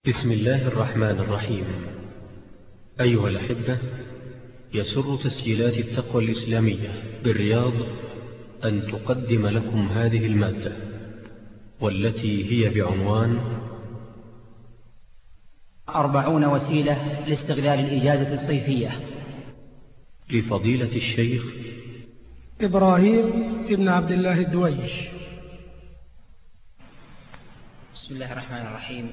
بسم الله الرحمن الرحيم. أيها الأحبة، يسر تسجيلات التقوى الإسلامية بالرياض أن تقدم لكم هذه المادة، والتي هي بعنوان 40 وسيلة لاستغلال الإجازة الصيفية، لفضيلة الشيخ إبراهيم ابن عبد الله الدويش. بسم الله الرحمن الرحيم.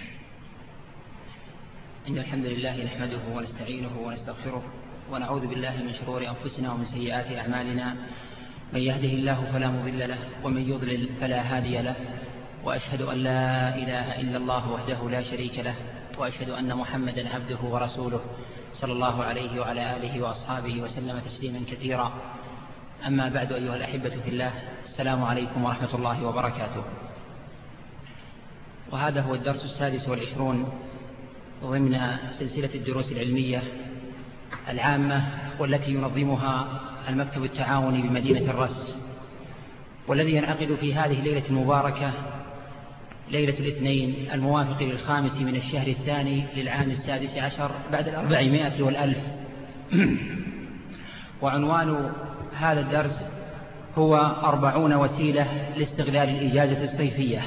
إن الحمد لله نحمده ونستعينه ونستغفره ونعوذ بالله من شرور أنفسنا ومن سيئات أعمالنا. من يهده الله فلا مضل له ومن يضلل فلا هادي له، وأشهد أن لا إله إلا الله وحده لا شريك له، وأشهد أن محمدا عبده ورسوله صلى الله عليه وعلى آله وأصحابه وسلم تسليما كثيرا. أما بعد، أيها الأحبة في الله، السلام عليكم ورحمة الله وبركاته. وهذا هو الدرس 26 ضمن سلسلة الدروس العلمية العامة، والتي ينظمها المكتب التعاوني بمدينة الرس، والذي ينعقد في هذه الليلة المباركة، ليلة الاثنين الموافق 5 من الشهر الثاني للعام 16 بعد 400 والألف. وعنوان هذا الدرس هو 40 وسيلة لاستغلال الإجازة الصيفية.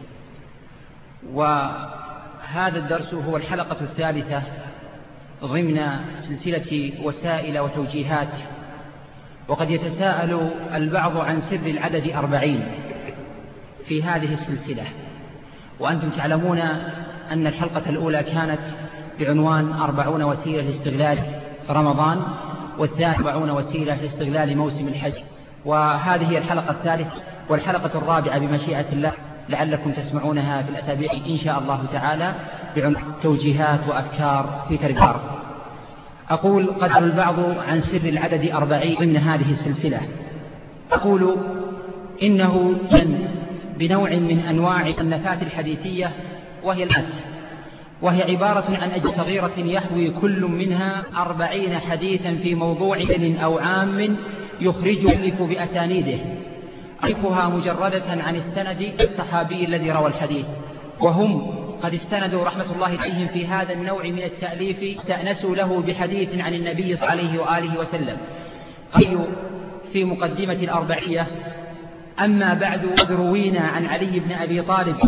وهذا الدرس هو الحلقة الثالثة ضمن سلسلة وسائل وتوجيهات. وقد يتساءل البعض عن سر العدد 40 في هذه السلسلة، وأنتم تعلمون أن الحلقة الأولى كانت بعنوان 40 وسيلة لاستغلال رمضان، والثانية 40 وسيلة لاستغلال موسم الحج، وهذه هي الحلقة الثالثة والحلقة الرابعة بمشيئة الله، لعلكم تسمعونها في الأسابيع إن شاء الله تعالى، بعنوان توجيهات وأفكار في تربية. أقول قد سأل البعض عن سر العدد 40 ضمن هذه السلسلة. أقول إنه بنوع من أنواع الصنفات الحديثية، وهي عبارة عن أجزاء صغيرة يحوي كل منها 40 حديثا في موضوع أو عام يخرج بأسانيده، يعرفها مجردة عن السند الصحابي الذي روى الحديث. وهم قد استندوا رحمة الله عليهم في هذا النوع من التأليف، استأنسوا له بحديث عن النبي صلى الله عليه وآله وسلم. قالوا في مقدمة الأربعية: أما بعد، قد روينا عن علي بن أبي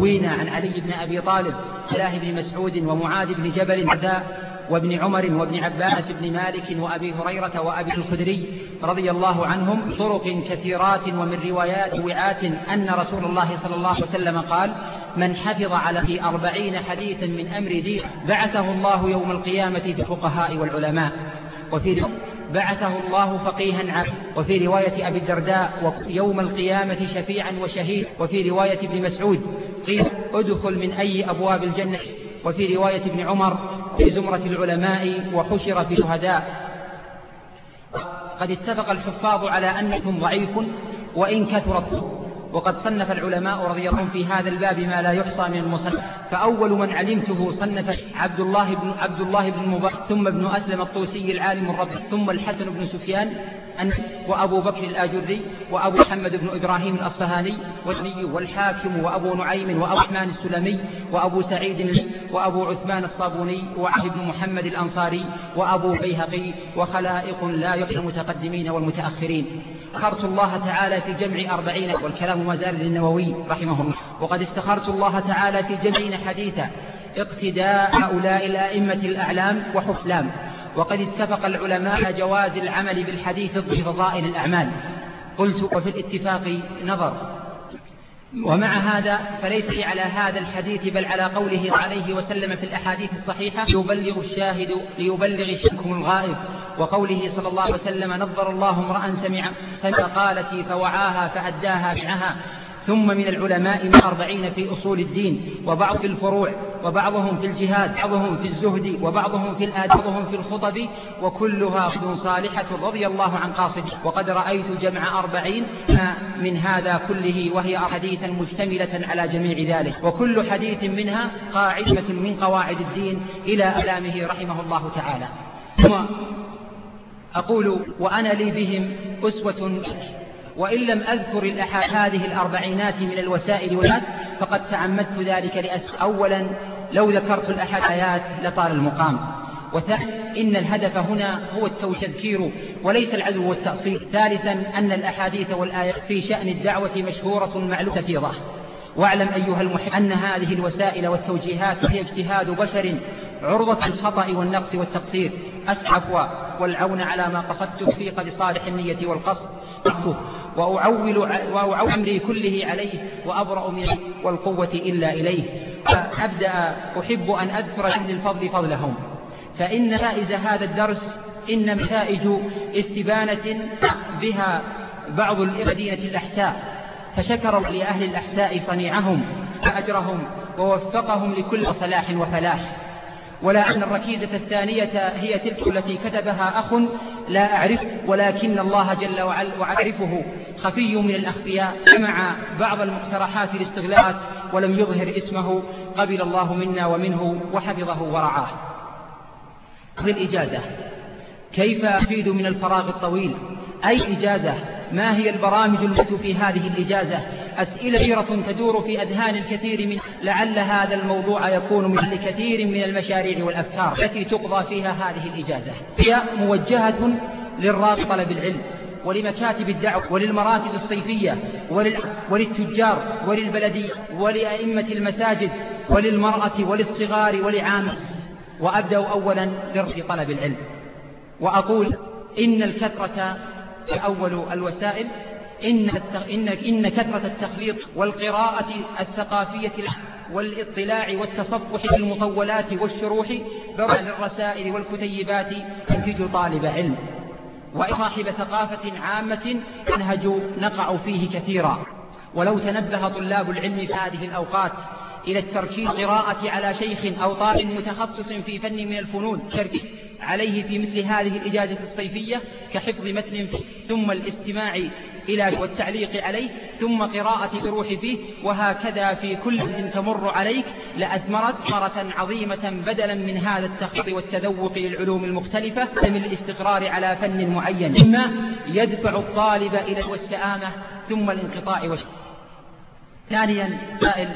طالب، الله بن مسعود ومعاذ بن جبل وابن عمر وابن عباس بن مالك وأبي هريرة وأبي الخدري رضي الله عنهم طرق كثيرات ومن روايات وعات أن رسول الله صلى الله عليه وسلم قال: من حفظ على 40 حديثا من أمر دين بعثه الله يوم القيامة في الفقهاء والعلماء، وفي بعثه الله فقيها عام. وفي رواية أبي الدرداء: يوم القيامة شفيعا وشهيد. وفي رواية ابن مسعود: قيل ادخل من أي أبواب الجنة. وفي رواية ابن عمر: في زمرة العلماء وحشر في الشهداء. قد اتفق الحفاظ على أنهم ضعيف وإن كثرت، وقد صنف العلماء رضي الله عنهم في هذا الباب ما لا يحصى من المصنف. فأول من علمته صنف عبد الله بن مبارك، ثم ابن أسلم الطوسي العالم الربيع، ثم الحسن بن سفيان، وأبو بكر الآجري، وأبو محمد بن إبراهيم الأصفهاني، والحاكم، وأبو نعيم، وأبو رحمن السلمي، وأبو سعيد، وأبو عثمان الصابوني، وعبد بن محمد الأنصاري، وأبو بيهقي، وخلائق لا يحصى المتقدمين والمتأخرين. استخرت الله تعالى في جمع 40، والكلام ما زال للنووي رحمه الله. وقد استخرت الله تعالى في جمع حديثا اقتداء هؤلاء الأئمة الأعلام وحسلام. وقد اتفق العلماء على جواز العمل بالحديث في فضائل الأعمال. قلت: وفي الاتفاق نظر. ومع هذا فليس على هذا الحديث، بل على قوله عليه وسلم في الأحاديث الصحيحة: ليبلغ الشاهد الغائب. وقوله صلى الله عليه وسلم: نظر الله امرأ سمع قالتي فوعاها فأداها معها. ثم من العلماء 40 في أصول الدين، وبعض في الفروع، وبعضهم في الجهاد، بعضهم في الزهد، وبعضهم في الآداب، وبعضهم في الخطب، وكلها صالحة رضي الله عن قاصد. وقد رأيت جمع 40 من هذا كله، وهي حديثا مشتملة على جميع ذلك، وكل حديث منها قاعدة من قواعد الدين إلى ألامه رحمه الله تعالى. ثم أقول: وأنا لي بهم أسوة، وإن لم أذكر هذه 40 من الوسائل فقد تعمدت ذلك أولا لو ذكرت الآيات لطال المقام. وثالثا إن الهدف هنا هو التذكير وليس العدو والتأصيل. ثالثا أن الأحاديث والآيات في شأن الدعوة مشهورة معلومة في ظاهر. واعلم أيها المحب أن هذه الوسائل والتوجيهات هي اجتهاد بشر عرضة الخطأ والنقص والتقصير. أسأل العفو والعون على ما قصدت في قد صالح النية والقصد، وأعول أمري كله عليه، وأبرأ من والقوة إلا إليه. فأبدأ أحب أن أذكر أهل الفضل فضلهم، فإن نتائج هذا الدرس إن نتائج استبانة بها بعض المدينة الأحساء، فشكر لأهل الأحساء صنيعهم وأجرهم ووفقهم لكل صلاح وفلاح. ولا أن الركيزة الثانية هي تلك التي كتبها أخ لا أعرف، ولكن الله جل وعلا وعرفه خفي من الأخفياء، جمع بعض المقترحات الاستغلالات ولم يظهر اسمه، قبل الله منا ومنه وحفظه ورعاه. الإجازة كيف أفيد من الفراغ الطويل؟ أي إجازة؟ ما هي البرامج التي في هذه الإجازة؟ أسئلة كثيرة تدور في أذهان الكثير من لعل هذا الموضوع يكون من لكثير من المشاريع والأفكار التي تقضى فيها هذه الإجازة. هي موجهة للراغب طلب العلم، ولمكاتب الدعوة، وللمراكز الصيفية، وللتجار، وللبلدية، ولأئمة المساجد، وللمرأة، وللصغار، ولعامة. وأبدأ أولا لطلب العلم، وأقول إن الكثرة أول الوسائل، إن كثرة التخليط والقراءة الثقافية والاطلاع والتصفح بالمطولات والشروح للرسائل والكتيبات تنتج طالب علم وصاحب ثقافة عامة منهج نقع فيه كثيرا. ولو تنبه طلاب العلم في هذه الأوقات إلى التركيز القراءة على شيخ أو طالب متخصص في فن من الفنون عليه في مثل هذه الإجازة الصيفية كحفظ متن ثم الاستماع إلى والتعليق عليه ثم قراءة الروح فيه، وهكذا في كل تمر عليك لأثمرت ثمرة عظيمة بدلا من هذا التخطيط والتذوق للعلوم المختلفة من الاستقرار على فن معين، مما يدفع الطالب إلى والسآمة ثم الانقطاع ثانيا سائل: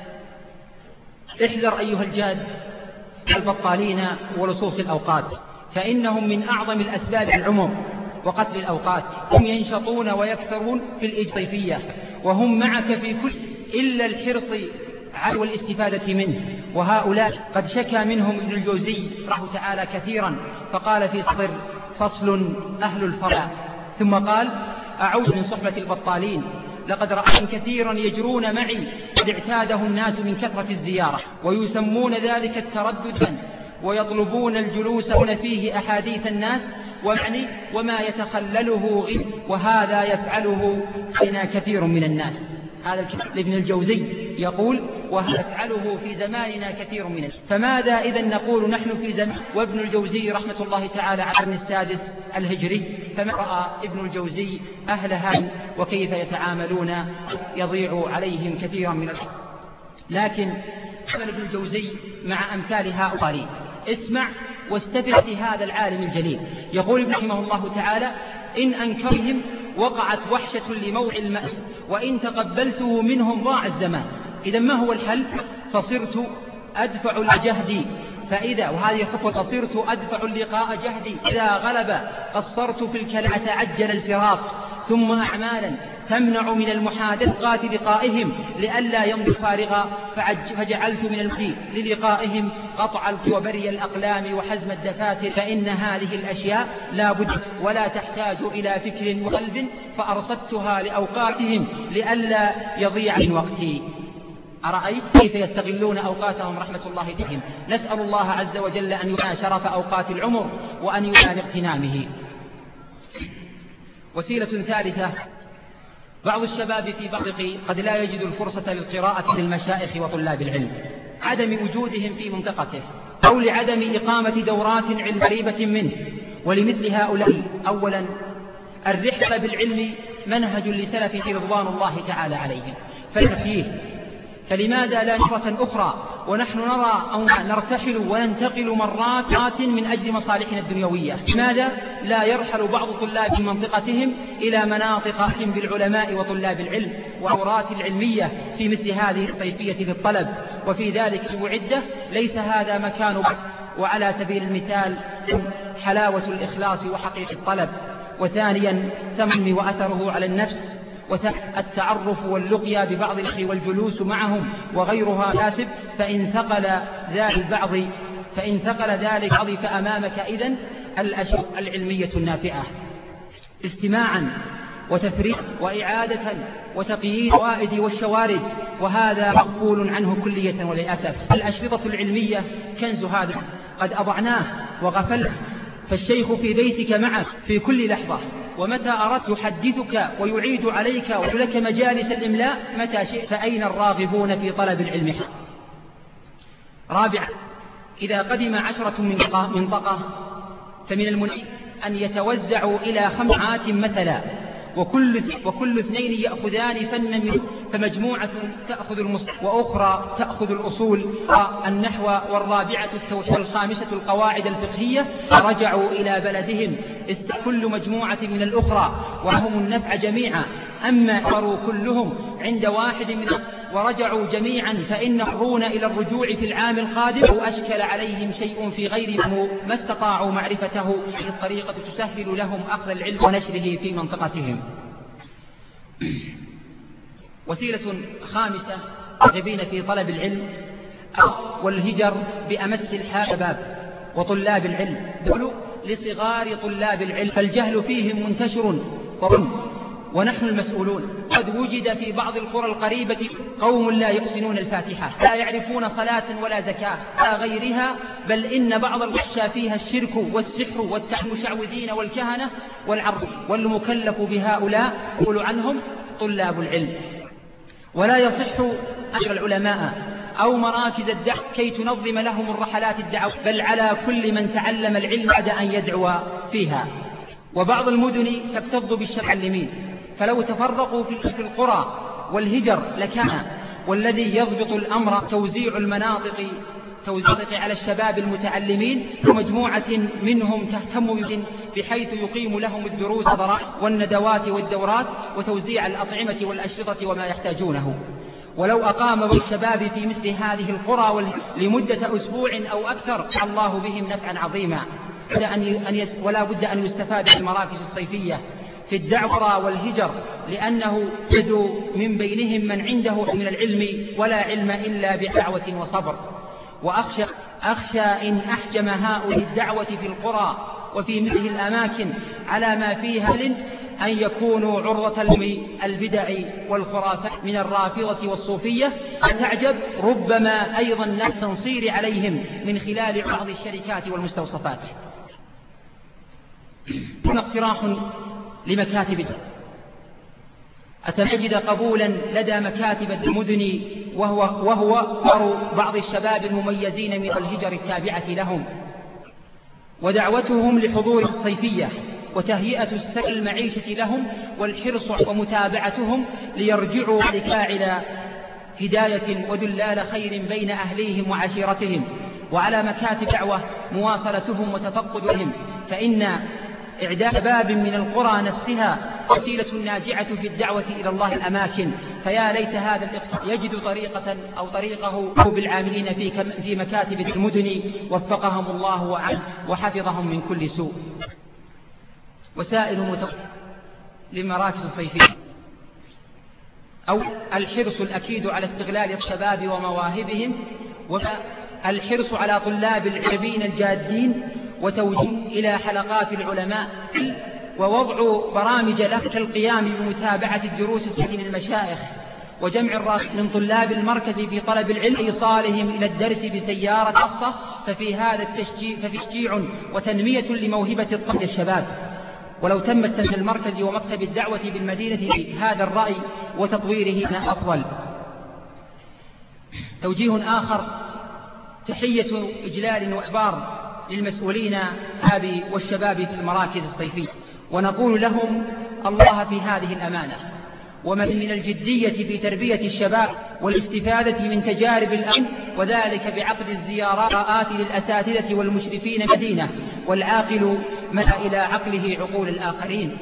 احذر أيها الجاد البطالين ولصوص الأوقات، فإنهم من أعظم الأسباب العمر وقتل الأوقات. هم ينشطون ويكثرون في الصيفية، وهم معك في كل إلا الحرص على والاستفادة منه. وهؤلاء قد شكى منهم ابن الجوزي رحمه تعالى كثيرا، فقال في صدر فصل أهل الفرع، ثم قال: أعوذ من صحبة البطالين، لقد رأيت كثيرا يجرون معي قد اعتاده الناس من كثرة الزيارة، ويسمون ذلك التردد، ويطلبون الجلوس فيه أحاديث الناس وما يتخلله غير، وهذا يفعله فينا كثير من الناس. هذا الكتاب لابن الجوزي يقول: وهذا يفعله في زماننا كثير من الناس. فماذا إذا نقول نحن في زمان وابن الجوزي رحمة الله تعالى على القرن السادس الهجري؟ فما رأى ابن الجوزي أهل هذا وكيف يتعاملون، يضيع عليهم كثيرا من الحق. لكن عمل ابن الجوزي مع أمثال هؤلاء. اسمع واستفد هذا العالم الجليل. يقول ابن رحمه الله تعالى: إن أنكرهم وقعت وحشة لموعى الماء، وإن تقبلته منهم ضاع الزمان. إذا ما هو الحل؟ فصرت أدفع الجهد فإذا، وهذه خطوة، فصرت أدفع اللقاء جهدي، إذا غلب قصرت في الكلام أتعجل الفراق، ثم أعمالا تمنع من المحادثات لقائهم لئلا يمضي فارغا، فجعلت من المحي للقائهم قطع وبري الأقلام وحزم الدفاتر، فإن هذه الأشياء لا بد ولا تحتاج إلى فكر وقلب، فأرصدتها لأوقاتهم لئلا يضيع من وقتي. أرأيت كيف يستغلون أوقاتهم رحمة الله بهم؟ نسأل الله عز وجل أن يعطينا شرف أوقات العمر وأن يعين اغتنامه. وسيلة ثالثة: بعض الشباب في بعض قد لا يجد الفرصة للقراءة للمشايخ وطلاب العلم، عدم وجودهم في منطقته، أو لعدم إقامة دورات علم قريبة منه. ولمثل هؤلاء: أولا، الرحلة بالعلم منهج لسلف رضوان الله تعالى عليهم فيه، فلماذا لا نفرة أخرى ونحن نرى أو نرتحل وننتقل مرات من أجل مصالحنا الدنيوية. لماذا لا يرحل بعض طلاب منطقتهم إلى مناطق بالعلماء وطلاب العلم والدورات العلمية في مثل هذه الصيفية للطلب؟ وفي ذلك عدة ليس هذا مكان. وعلى سبيل المثال حلاوة الإخلاص وحقيقة الطلب، وثانيا ثمن وأثره على النفس، التعرف واللقيا ببعض الأخوة والجلوس معهم وغيرها كاسب. فإن ثقل ذلك فأمامك إذن الأشياء العلمية النافعة استماعا وتفريغا وإعادة وتقييد الفوائد والشوارد، وهذا مقبول عنه كلية. وللأسف الأشرطة العلمية كنز هذا قد أضعناه وغفلنا، فالشيخ في بيتك معك في كل لحظة، ومتى أردت يحدثك ويعيد عليك ولك مجالس الإملاء متى شئت. فأين الراغبون في طلب العلم؟ رابعا، إذا قدم 10 من منطقة فمن المناسب أن يتوزعوا إلى 5 مثلا، وكل 2 يأخذان فنا منه، فمجموعة تأخذ المصطلح وأخرى تأخذ الأصول والنحو، والرابعة التوحيد، والخامسة القواعد الفقهية. رجعوا إلى بلدهم كل مجموعة من الأخرى وهم النفع جميعا. أما أمروا كلهم عند واحد منهم ورجعوا جميعا فإن يضطرون إلى الرجوع في العام القادم، أو أشكل عليهم شيء في غير ما استطاعوا معرفته. هذه الطريقة تسهل لهم أخذ العلم ونشره في منطقتهم. وسيلة خامسة راغبين في طلب العلم والهجر بأمس الحال شباب وطلاب العلم لصغار طلاب العلم، فالجهل فيهم منتشر ونحن المسؤولون. قد وجد في بعض القرى القريبة قوم لا يحسنون الفاتحة، لا يعرفون صلاة ولا زكاة ولا غيرها، بل إن بعض الغشا فيها الشرك والسحر والمشعوذين والكهنة والعرب، والمكلف بهؤلاء يقول عنهم طلاب العلم. ولا يصح أجر العلماء أو مراكز الدعوة كي تنظم لهم الرحلات الدعوة، بل على كل من تعلم العلم بعد أن يدعو فيها. وبعض المدن تكتظ بالمعلمين، فلو تفرقوا في القرى والهجر لكان. والذي يضبط الأمر توزيع المناطق على الشباب المتعلمين، ومجموعة منهم تهتم بهم بحيث يقيم لهم الدروس والندوات والدورات، وتوزيع الأطعمة والأشرطة وما يحتاجونه. ولو أقام بعض الشباب في مثل هذه القرى لمدة أسبوع أو أكثر الله بهم نفعا عظيما. ولا بد أن يستفاد في المراكز الصيفية في الدعوة والهجر، لأنه يجد من بينهم من عنده من العلم ولا علم إلا بدعوة وصبر. وأخشى إن أحجم هؤلاء الدعوة في القرى وفي مثل الأماكن على ما فيها أن يكونوا عرضة البدع والخرافات من الرافضة والصوفية. تعجب ربما أيضا التنصير عليهم من خلال بعض الشركات والمستوصفات. اقتراح لمكاتب أتجد قبولا لدى مكاتب المدن، وهو بعض الشباب المميزين من الهجر التابعة لهم، ودعوتهم لحضور الصيفية وتهيئة السكن المعيشة لهم والحرص ومتابعتهم ليرجعوا لفاعل هداية ودلال خير بين أهليهم وعشيرتهم. وعلى مكاتب دعوة مواصلتهم وتفقدهم، فإن إعداد شباب من القرى نفسها وسيلة ناجعة في الدعوة إلى الله الأماكن. فيا ليت هذا الاقتصاد يجد طريقة أو طريقه بالعاملين في مكاتب المدن، وفقهم الله وحفظهم من كل سوء. وسائل للمراكز الصيفية، أو الحرص الأكيد على استغلال الشباب ومواهبهم، والحرص على طلاب العلمين الجادين وتوجيه إلى حلقات العلماء، ووضع برامج له كالقيام بمتابعة الدروس من المشايخ، وجمع الراس من طلاب المركز في طلب العلم إيصالهم إلى الدرس بسيارة خاصة. ففي هذا تشجيع وتنمية لموهبة الطلاب الشباب. ولو تمت تنمية المركز ومكتب الدعوة بالمدينة هذا الرأي وتطويره أفضل. توجيه آخر تحية إجلال وإخبار للمسؤولين والشباب في المراكز الصيفية، ونقول لهم الله في هذه الأمانة، ومن من الجدية في تربية الشباب والاستفادة من تجارب الأمن، وذلك بعقد الزيارات للأساتذة والمشرفين المدينة، والعاقل ملأ إلى عقله عقول الآخرين.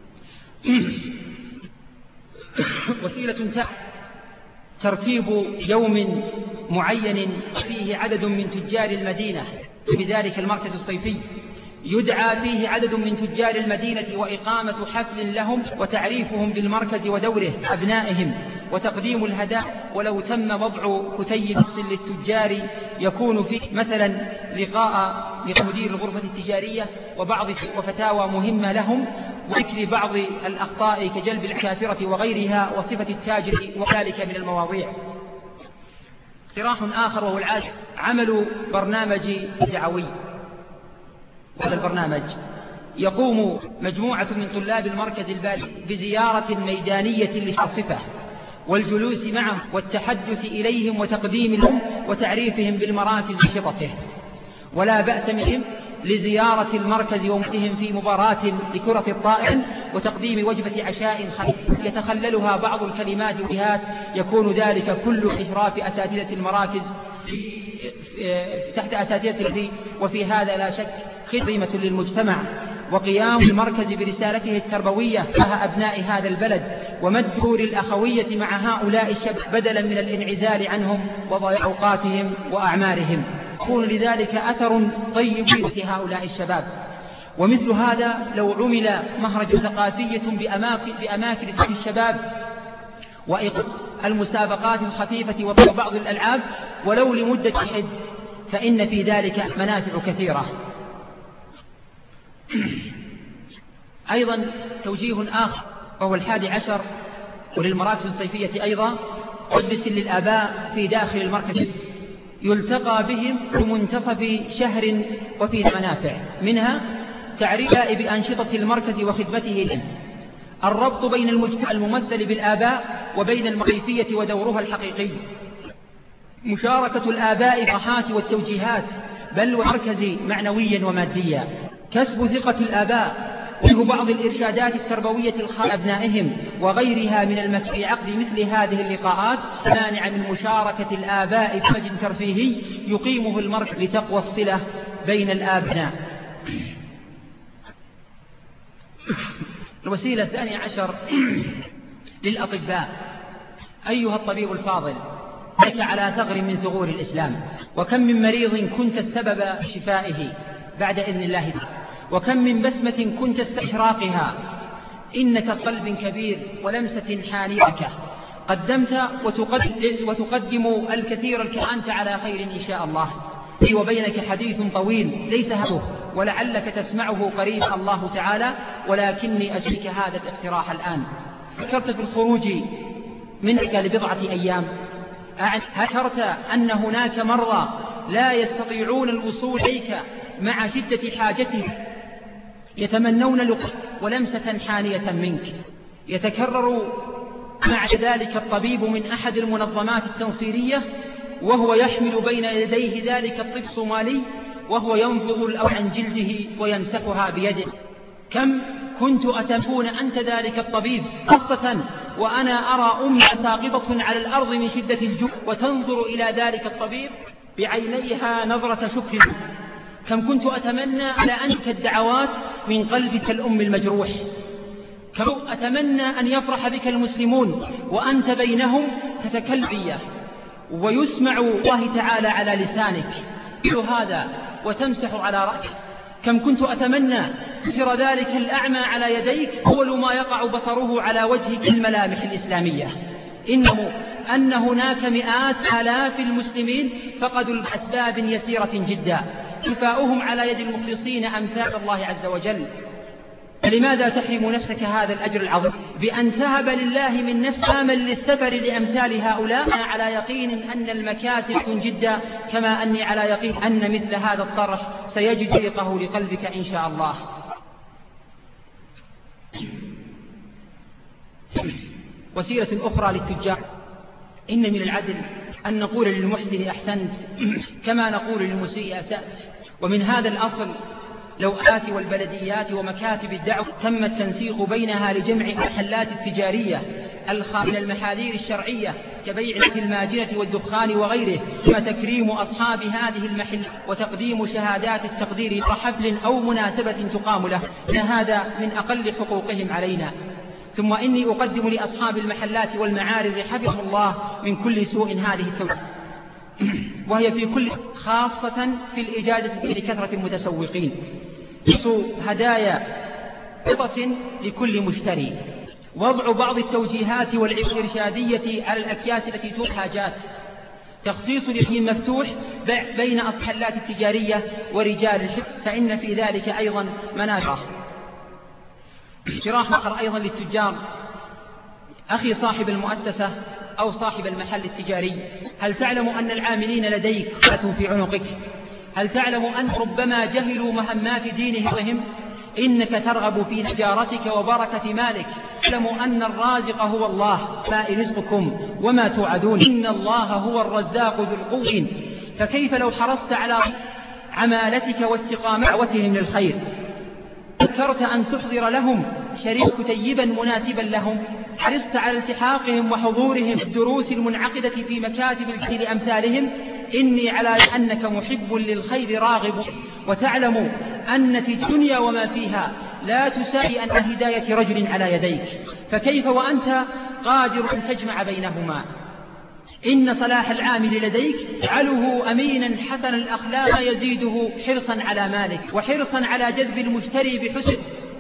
وسيلة ترتيب يوم معين فيه عدد من تجار المدينة بذلك المركز الصيفي، يدعى فيه عدد من تجار المدينة وإقامة حفل لهم وتعريفهم بالمركز ودوره أبنائهم وتقديم الهدايا. ولو تم وضع كتيب للتجار يكون فيه مثلا لقاء مدير الغرفة التجارية وفتاوى مهمة لهم، وذكر بعض الأخطاء كجلب الكافرة وغيرها وصفة التاجر وذلك من المواضيع. اقتراح آخر وهو عمل برنامج دعوي. هذا البرنامج يقوم مجموعة من طلاب المركز البالي بزيارة ميدانية للصفة والجلوس معهم والتحدث إليهم وتقديم لهم وتعريفهم بالمراكز وشطته. ولا بأس منهم لزيارة المركز ومعهم في مباراة لكرة الطائرة وتقديم وجبة عشاء خفيف يتخللها بعض الكلمات والجهات، يكون ذلك كل إشراف أساتذة المراكز تحت أساتذة، وفي هذا لا شك خدمة للمجتمع وقيام المركز برسالته التربوية مع أبناء هذا البلد ومد دور الأخوية مع هؤلاء الشباب بدلا من الانعزال عنهم وضياع أوقاتهم وأعمارهم. يكون لذلك أثر طيب في هؤلاء الشباب. ومثل هذا لو عمل مهرجان ثقافي بأماكن الشباب المسابقات الخفيفة وبعض الألعاب ولو لمدة حد، فإن في ذلك منافع كثيرة. أيضا توجيه آخر وهو 11 وللمراكز الصيفية أيضا مجلس للآباء في داخل المركز يلتقى بهم في منتصف شهر وفيه منافع، منها تعريف بأنشطة المركز وخدمته لهم، الربط بين المجتمع الممثل بالآباء وبين المركزية ودورها الحقيقي، مشاركة الآباء في الراحات والتوجيهات بل والمركز معنويا وماديا، كسب ثقة الآباء وفي بعض الإرشادات التربوية لأبنائهم وغيرها من المكان في عقد مثل هذه اللقاءات مانع من مشاركة الآباء في مجال ترفيهي يقيمه المركز لتقوى الصلة بين الآبناء. الوسيلة 12 للأطباء. أيها الطبيب الفاضل، لك على ثغر من ثغور الإسلام، وكم من مريض كنت السبب شفائه بعد إذن الله تعالى، وكم من بسمة كنت استشراقها، إنك قلب كبير ولمسة حانية قدمت وتقدم الكثير أنت على خير إن شاء الله. لي وبينك حديث طويل ليس هذا ولعلك تسمعه قريب الله تعالى، ولكني أشرك هذا الاقتراح الآن. فكرت في الخروج منك لبضعة أيام، ذكرت أن هناك مرضى لا يستطيعون الوصول إليك مع شدة حاجتهم يتمنون لقاء ولمسة حانية منك. يتكرر مع ذلك الطبيب من أحد المنظمات التنصيرية وهو يحمل بين يديه ذلك الطفل الصومالي وهو ينفض الأرض عن جلده ويمسحها بيده. كم كنت أتمنى أنت ذلك الطبيب، خاصة وأنا أرى أمي ساقطة على الأرض من شدة الجوع وتنظر إلى ذلك الطبيب بعينيها نظرة شكر. كم كنت أتمنى على أنك الدعوات من قلبك الأم المجروح. كم أتمنى أن يفرح بك المسلمون وأنت بينهم تتكلم ويسمع الله تعالى على لسانك هذا وتمسح على رأسك. كم كنت أتمنى يسر ذلك الأعمى على يديك أول ما يقع بصره على وجهك الملامح الإسلامية. إنه أن هناك مئات آلاف المسلمين فقدوا الأسباب يسيرة جدا شفاؤهم على يد المخلصين أمثال الله عز وجل. لماذا تحرم نفسك هذا الأجر العظيم بأن تهب لله من نفس آمل للسفر لأمثال هؤلاء؟ أنا على يقين أن المكاسب جدا، كما أني على يقين أن مثل هذا الطرح سيجد طريقه لقلبك إن شاء الله. وسيلة أخرى للتجار. إن من العدل أن نقول للمحسن أحسنت كما نقول للمسيء أسأت. ومن هذا الأصل لو آت والبلديات ومكاتب الدعوة تم التنسيق بينها لجمع المحلات التجارية من المحاذير الشرعية كبيع الماجنة والدخان وغيره، ثم تكريم أصحاب هذه المحل وتقديم شهادات التقدير حفل أو مناسبة تقام له، إن هذا من أقل حقوقهم علينا. ثم إني أقدم لأصحاب المحلات والمعارض حفظهم الله من كل سوء هذه التوجيه، وهي في كل خاصة في الإجازة لكثرة المتسوقين، هدايا قطة لكل مشتري، وضع بعض التوجيهات والإرشادية على الأكياس التي تؤتي حاجات، تخصيص اليمين مفتوح بين أصحالات التجارية ورجال الحق، فإن في ذلك أيضا منافع. اقتراح آخر أيضا للتجار: أخي صاحب المؤسسة أو صاحب المحل التجاري، هل تعلم أن العاملين لديك في عنقك؟ هل تعلم أن ربما جهلوا مهمات دينهم؟ إنك ترغب في تجارتك وبركة مالك، تعلم أن الرازق هو الله، ما رزقكم وما توعدون، إن الله هو الرزاق ذو القوة، فكيف لو حرصت على عمالتك واستقامة دعوتهم للخير؟ فكرت أن تحضر لهم شريك كتيبا مناسبا لهم، حرصت على التحاقهم وحضورهم الدروس المنعقدة في مكاتب الجهل لأمثالهم، إني على أنك محب للخير راغب، وتعلم أن الدنيا وما فيها لا تساوي أن هداية رجل على يديك، فكيف وأنت قادر أن تجمع بينهما؟ إن صلاح العامل لديك جعله أمينا حسن الأخلاق يزيده حرصا على مالك وحرصا على جذب المشتري بحسن.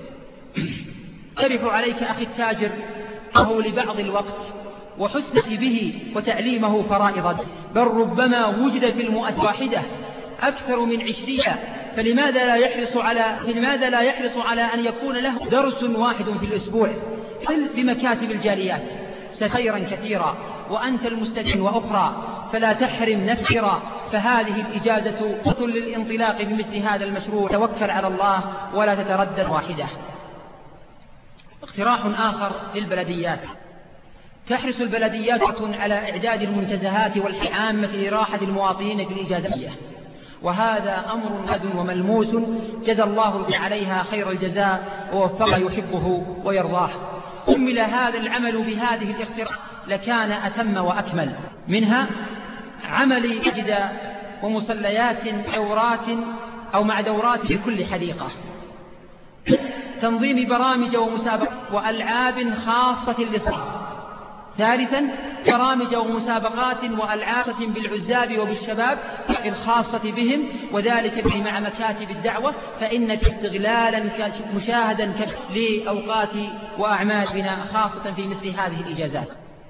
أعرف عليك أخي التاجر فهو لبعض الوقت وحسن به وتعليمه فرائضا، بل ربما وجد في المؤسسة واحدة أكثر من 20، فلماذا لا يحرص على أن يكون له درس واحد في الأسبوع بمكاتب الجاليات؟ خيرا كثيرا وأنت المستدين وأخرى، فلا تحرم نفسك، فهذه الإجازة خطوة للانطلاق بمثل هذا المشروع، توكل على الله ولا تتردد واحدة. اقتراح آخر للبلديات: تحرص البلديات على إعداد المنتزهات والحامة لراحة المواطنين في الإجازة، وهذا أمر غد وملموس جزى الله عليها خير الجزاء ووفق يحبه ويرضاه. أمل هذا العمل بهذه الاقتراح لكان أتم وأكمل، منها عمل أجد ومصليات دورات أو مع دورات في كل حديقة، تنظيم برامج ومسابقات وألعاب خاصة للصغار. ثالثا برامج ومسابقات وألعاب بالعزاب وبالشباب الخاصة بهم، وذلك مع مكاتب الدعوة، فإن استغلالا مشاهدا لأوقات وأعمال بنا خاصة في مثل هذه الإجازات.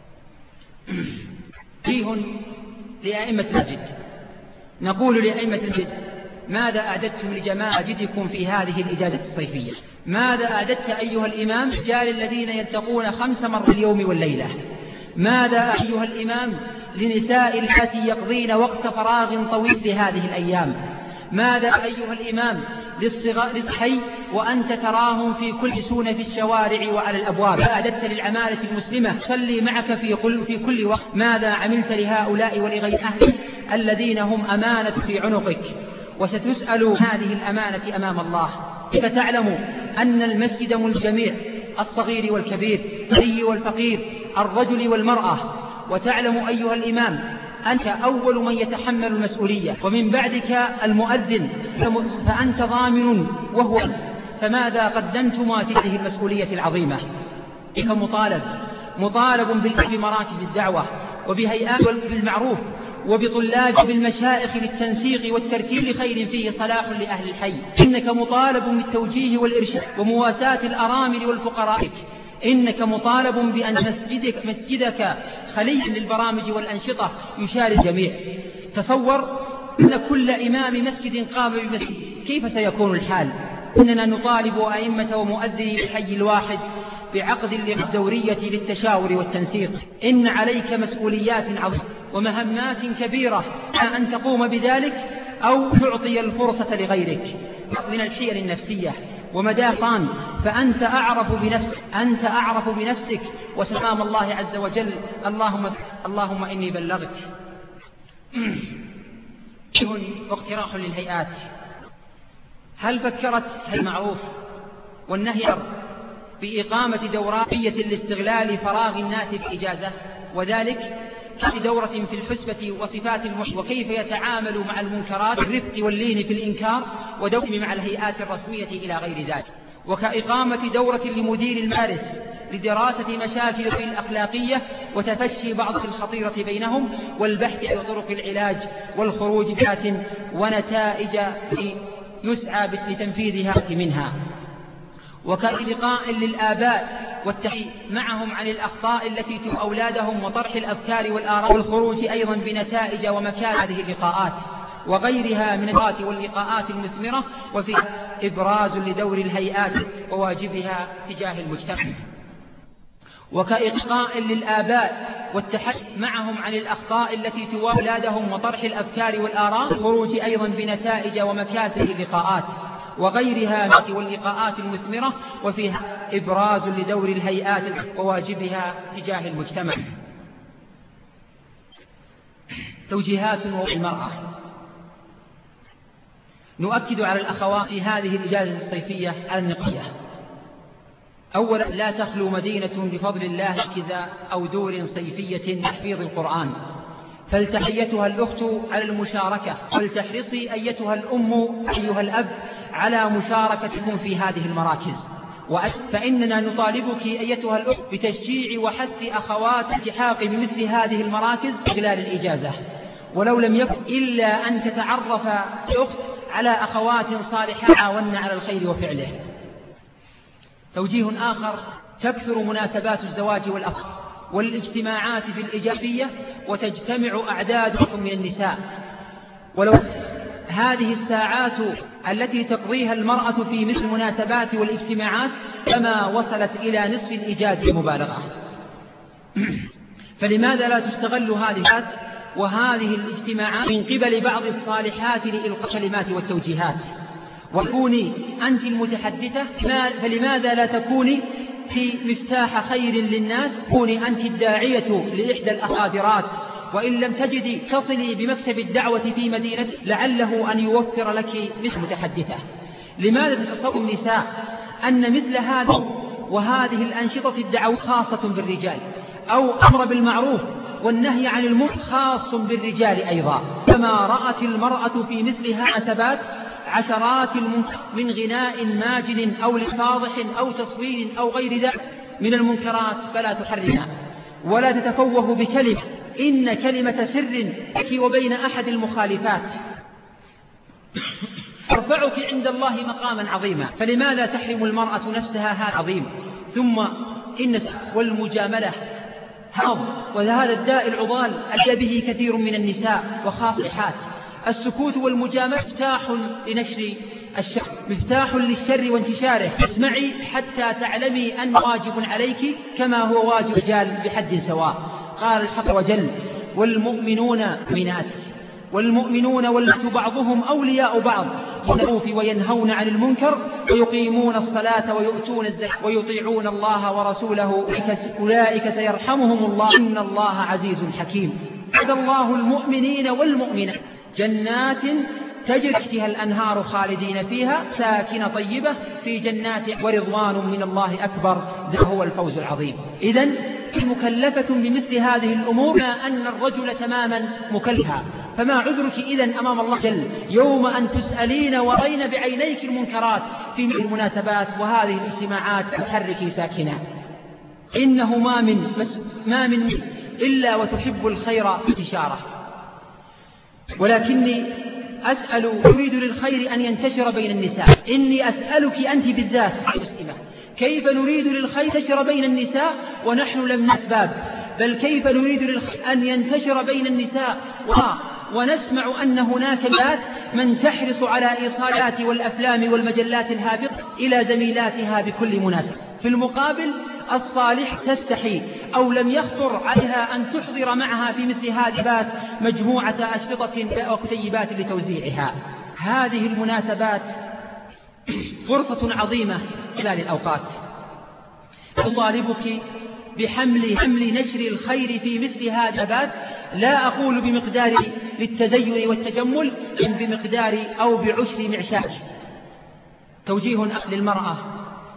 فيه لأئمة المسجد: نقول لأئمة المسجد: ماذا أعددتم لجماعتكم في هذه الإجازة الصيفية؟ ماذا أعددت أيها الإمام للرجال الذين يلتقون 5 مرات اليوم والليلة؟ ماذا أيها الإمام لنساء التي يقضين وقت فراغ طويل لهذه الأيام؟ ماذا أيها الإمام للصحي وأنت تراهم في كل سنة في الشوارع وعلى الأبواب؟ أعددت للعمالة المسلمة صلي معك في كل وقت؟ ماذا عملت لهؤلاء ولغير أهل الذين هم أمانة في عنقك، وستسأل هذه الأمانة أمام الله؟ فتعلم أن المسجد الجميع، الصغير والكبير، الغني والفقير، الرجل والمرأة، وتعلم أيها الإمام أنت أول من يتحمل المسؤولية، ومن بعدك المؤذن، فأنت ضامن وهو، فماذا قدمتما هذه المسؤولية العظيمة؟ إنك مطالب بمراكز الدعوة وبهيئات بالمعروف وبطلاب بالمشائخ للتنسيق والترتيب لخير فيه صلاح لأهل الحي. إنك مطالب بالتوجيه والإرشاد ومواساة الأرامل والفقراء. إنك مطالب بأن مسجدك خليا للبرامج والأنشطة يشارك الجميع. تصور أن كل إمام مسجد قام بمسجد، كيف سيكون الحال؟ إننا نطالب أئمة ومؤذني الحي الواحد بعقد الدورية للتشاور والتنسيق. إن عليك مسؤوليات عظيمة ومهمات كبيرة، أن تقوم بذلك أو تعطي الفرصة لغيرك من الحيل النفسية ومدافعان، فأنت أعرف بنفسك وسلام الله عز وجل. اللهم إني بلغت. واقتراح للهيئات: هل فكرت المعروف والنهي بإقامة دورات لاستغلال فراغ الناس بالإجازة، وذلك دورة في الحسبة وصفات وكيف يتعامل مع المنكرات بالرفق واللين في الإنكار، ودورة مع الهيئات الرسمية إلى غير ذلك. وكإقامة دورة لمدير المدارس لدراسة مشاكل الأخلاقية وتفشي بعض الخطيرة بينهم، والبحث عن طرق العلاج والخروج بذات ونتائج يسعى لتنفيذها منها. وكإلقاء للآباء والتحقيق معهم عن الأخطاء التي تؤذي أولادهم وطرح الأفكار والآراء، والخروج أيضا بنتائج ومكان هذه اللقاءات وغيرها من اللقاءات واللقاءات المثمرة، وفي إبراز لدور الهيئات وواجبها تجاه المجتمع. وكإلقاء للآباء والتحقيق معهم عن الأخطاء التي تؤذي أولادهم وطرح الأفكار والآراء، والخروج أيضا بنتائج ومكاسب اللقاءات وغيرها واللقاءات المثمرة، وفيها إبراز لدور الهيئات وواجبها تجاه المجتمع. توجيهات المرأة. نؤكد على الأخوات في هذه الإجازة الصيفية على النقية. أولا، لا تخلو مدينة بفضل الله مركز أو دور صيفية لتحفيظ القرآن، فلتحيتها الأخت على المشاركة، ولتحرصي أيتها الأم أيها الأب على مشاركتكم في هذه المراكز. فإننا نطالبك أيتها الأخت بتشجيع وحث أخوات الالتحاق بمثل هذه المراكز خلال الإجازة، ولو لم يكن إلا أن تتعرف الأخت على أخوات صالحات عاونن على الخير وفعله. توجيه آخر، تكثر مناسبات الزواج والأفراح والاجتماعات في الإجازة، وتجتمع أعداد من النساء، ولو هذه الساعات التي تقضيها المرأة في مثل المناسبات والاجتماعات كما وصلت إلى نصف الإجازة المبالغة، فلماذا لا تستغل هذه وهذه الاجتماعات من قبل بعض الصالحات لإلقاء الكلمات والتوجيهات؟ وكوني أنت المتحدثة، فلماذا لا تكوني في مفتاح خير للناس؟ كوني أنت الداعية لإحدى الأصادرات، وإن لم تجدي تصلي بمكتب الدعوة في مدينة لعله أن يوفر لك مثل متحدثة. لماذا تتصور النساء أن مثل هذا وهذه الأنشطة الدعوة خاصة بالرجال، أو أمر بالمعروف والنهي عن المنكر خاص بالرجال أيضا، كما رأت المرأة في مثل هذه المناسبات عشرات المنكر من غناء ماجن أو لفاضح أو تصوير أو غير ذلك من المنكرات، فلا تحرمها ولا تتفوه بكلمة، إن كلمة سر لك وبين أحد المخالفات ترفعك عند الله مقاما عظيما، فلماذا تحرم المرأة نفسها هذا عظيم؟ ثم إن والمجاملة وهذا الداء العضال أجى به كثير من النساء وخاصحات. السكوت والمجاملة مفتاح لنشر الشر، مفتاح للشر وانتشاره. اسمعي حتى تعلمي أن واجب عليك كما هو واجب الرجال بحد سواء. قال الحق وجل: والمؤمنون مؤمنات والمؤمنون والمؤمنات بعضهم أولياء بعض بالمعروف وينهون عن المنكر ويقيمون الصلاة ويؤتون الزكاة ويطيعون الله ورسوله أولئك سيرحمهم الله إن الله عزيز حكيم. وعد الله المؤمنين والمؤمنات جنات تجري تحتها الأنهار خالدين فيها ساكن طيبة في جنات ورضوان من الله أكبر، ذا هو الفوز العظيم. إذن مكلفة بمثل هذه الأمور، ما أن الرجل تماما مكلفها، فما عذرك إذن أمام الله جل يوم أن تسألين ورين بعينيك المنكرات في مثل المناسبات وهذه الاجتماعات تحركي ساكنة. إنه ما من إلا وتحب الخير انتشاره، ولكني أريد للخير أن ينتشر بين النساء. إني أسألك أنت بالذات مسلمة، كيف نريد للخير ينتشر بين النساء ونحن لم نسباب؟ بل كيف نريد للخير أن ينتشر بين النساء ونسمع أن هناك من تحرص على إيصالات والأفلام والمجلات الهابطة إلى زميلاتها بكل مناسبة. في المقابل الصالح تستحي أو لم يخطر عليها أن تحضر معها في مثل هذه مجموعة أشرطة وكتيبات لتوزيعها. هذه المناسبات فرصة عظيمة خلال الأوقات. أطالبك بحمل نشر الخير في مثل هذه الأبات، لا أقول بمقدار للتزين والتجمل، إن بمقدار أو بعشر معشار. توجيه للمرأة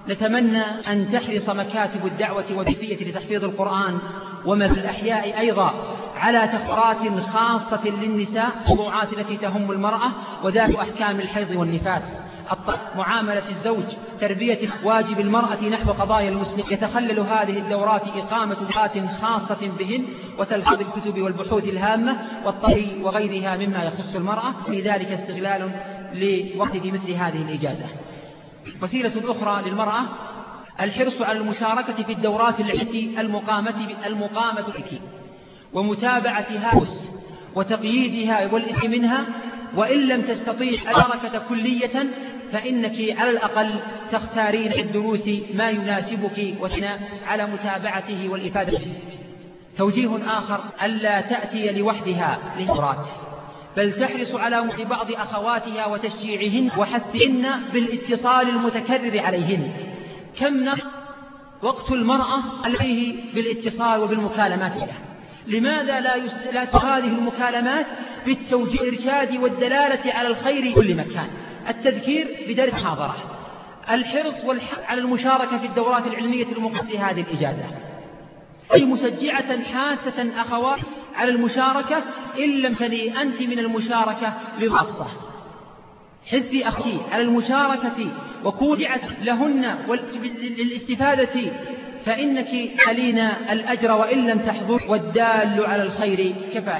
نتمنى أن تحرص مكاتب الدعوة والكيفية لتحفيظ القرآن وما في الأحياء أيضا على تخطيطات خاصة للنساء، موضوعات التي تهم المرأة، وذات أحكام الحيض والنفاس، معاملة الزوج، تربية واجب المرأة نحو قضايا المسلم. يتخلل هذه الدورات إقامة دورات خاصة بهن وتلخيص الكتب والبحوث الهامة والطبي وغيرها مما يخص المرأة، في ذلك استغلال لوقت في مثل هذه الإجازة. وسيلة أخرى للمرأة الحرص على المشاركة في الدورات التي المقامة بك ومتابعتها وتقييدها والإسم منها، وإن لم تستطيع المشاركة كلية فإنك على الأقل تختارين الدروس ما يناسبك وتنا على متابعته والإفادة. توجيه آخر ألا تأتي لوحدها للدورات، بل تحرص على بعض أخواتها وتشجيعهن وحثهن بالاتصال المتكرر عليهن. كم وقت المرأة عليه بالاتصال وبالمكالمات له؟ لماذا لا هذه المكالمات بالتوجيه الإرشاد والدلالة على الخير كل مكان؟ التذكير بدرس محاضرة، الحرص والحث على المشاركة في الدورات العلمية المخصصة لهذه الإجازة، أي مشجعة حاثة أخوات على المشاركة إن لم تلي أنت من المشاركة للخاصة. حثي أخي على المشاركة وكوني لهن للاستفادة، فإنك تلين الأجر وإن لم تحضر، والدال على الخير كفاح.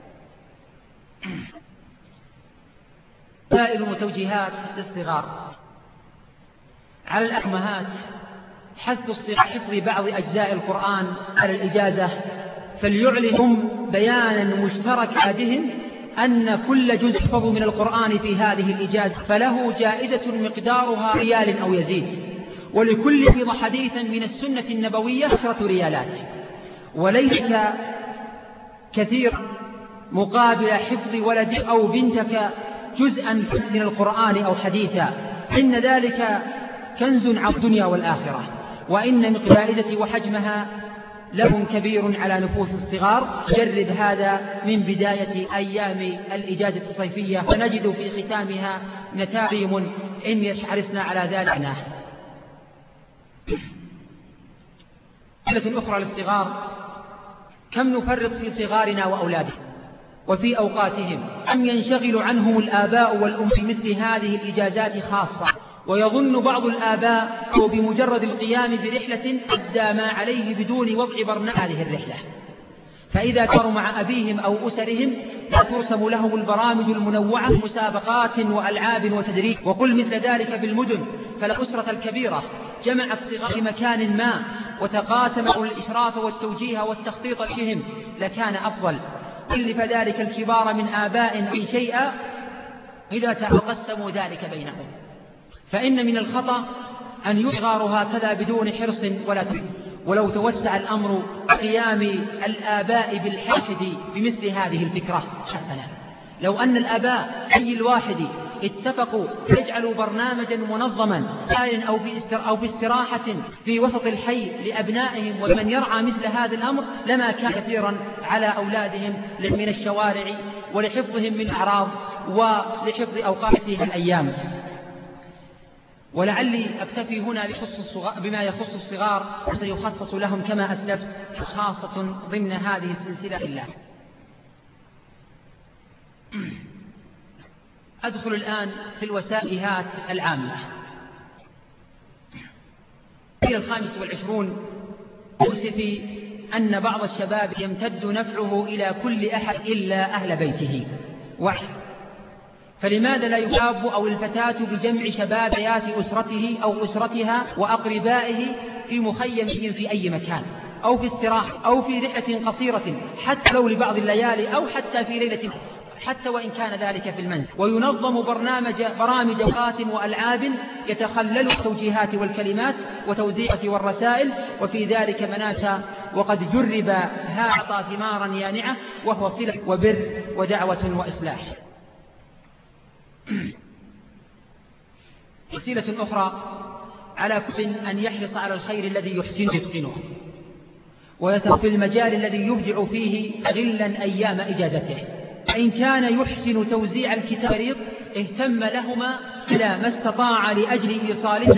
سائل وتوجيهات للصغار: على الأمهات حث الصغار حفظ بعض أجزاء القرآن على الإجازة، فليعلنهم بيانا مشتركا بهم أن كل جزء يحفظ من القرآن في هذه الإجازة فله جائزة مقدارها ريال أو يزيد، ولكل حفظ حديثا من السنة النبوية 10 ريالات، وليس كثير مقابل حفظ ولدك أو بنتك جزءا من القرآن أو حديثا، إن ذلك كنز على الدنيا والآخرة، وإن جائزة وحجمها لهم كبير على نفوس الصغار. جرب هذا من بداية أيام الإجازة الصيفية، فنجد في ختامها نتائج إن يحرصنا على ذلك. مسألة أخرى للصغار: كم نفرط في صغارنا وأولادهم وفي أوقاتهم، أم ينشغل عنهم الآباء والأم في مثل هذه الإجازات خاصة، ويظن بعض الآباء بمجرد القيام برحلة أدى ما عليه بدون وضع برنامج هذه الرحلة، فإذا كانوا مع أبيهم أو أسرهم لا ترسم لهم البرامج المنوعة مسابقات وألعاب وتدريب. وقل مثل ذلك في المدن، فالأسرة الكبيرة جمعت صغار في مكان ما وتقاسموا الإشراف والتوجيه والتخطيط لهم لكان أفضل. كلف ذلك الكبار من آباء في شيئا إذا تقسموا ذلك بينهم، فإن من الخطأ أن يصغر هكذا بدون حرص ولا تفكير. ولو توسع الأمر قيام الآباء بالحشد بمثل هذه الفكرة حسنا، لو أن الآباء أي الواحد اتفقوا يجعلوا برنامجا منظما أو باستراحة في وسط الحي لأبنائهم ومن يرعى مثل هذا الأمر، لما كان كثيرا على أولادهم من الشوارع ولحفظهم من الأعراض ولحفظ أوقاتهم الأيام. ولعلي أكتفي هنا بما يخص الصغار، وسيخصص لهم كما أسلفت خاصة ضمن هذه السلسلة الله. أدخل الآن في الوسائلات العامة. في 25 يوصف أن بعض الشباب يمتد نفعه إلى كل أحد إلا أهل بيته وحده، فلماذا لا يشاب أو الفتاة بجمع شباب حياة أسرته أو أسرتها وأقربائه في مخيمهم في أي مكان أو في استراحة أو في رحلة قصيرة، حتى لو لبعض الليالي أو حتى في ليلة، حتى وإن كان ذلك في المنزل، وينظم برامج أوقات وألعاب يتخلل التوجيهات والكلمات وتوزيعها والرسائل، وفي ذلك منافع، وقد جرب هذا ثمارا يانعة، وهو صلة وبر ودعوة وإصلاح. وسيلة أخرى على كل أن يحرص على الخير الذي يحسن يتقنه، ويترك في المجال الذي يبدع فيه غلا أيام إجازته. فإن كان يحسن توزيع الكتاب اهتم لهما إلى ما استطاع لأجل إيصال الناس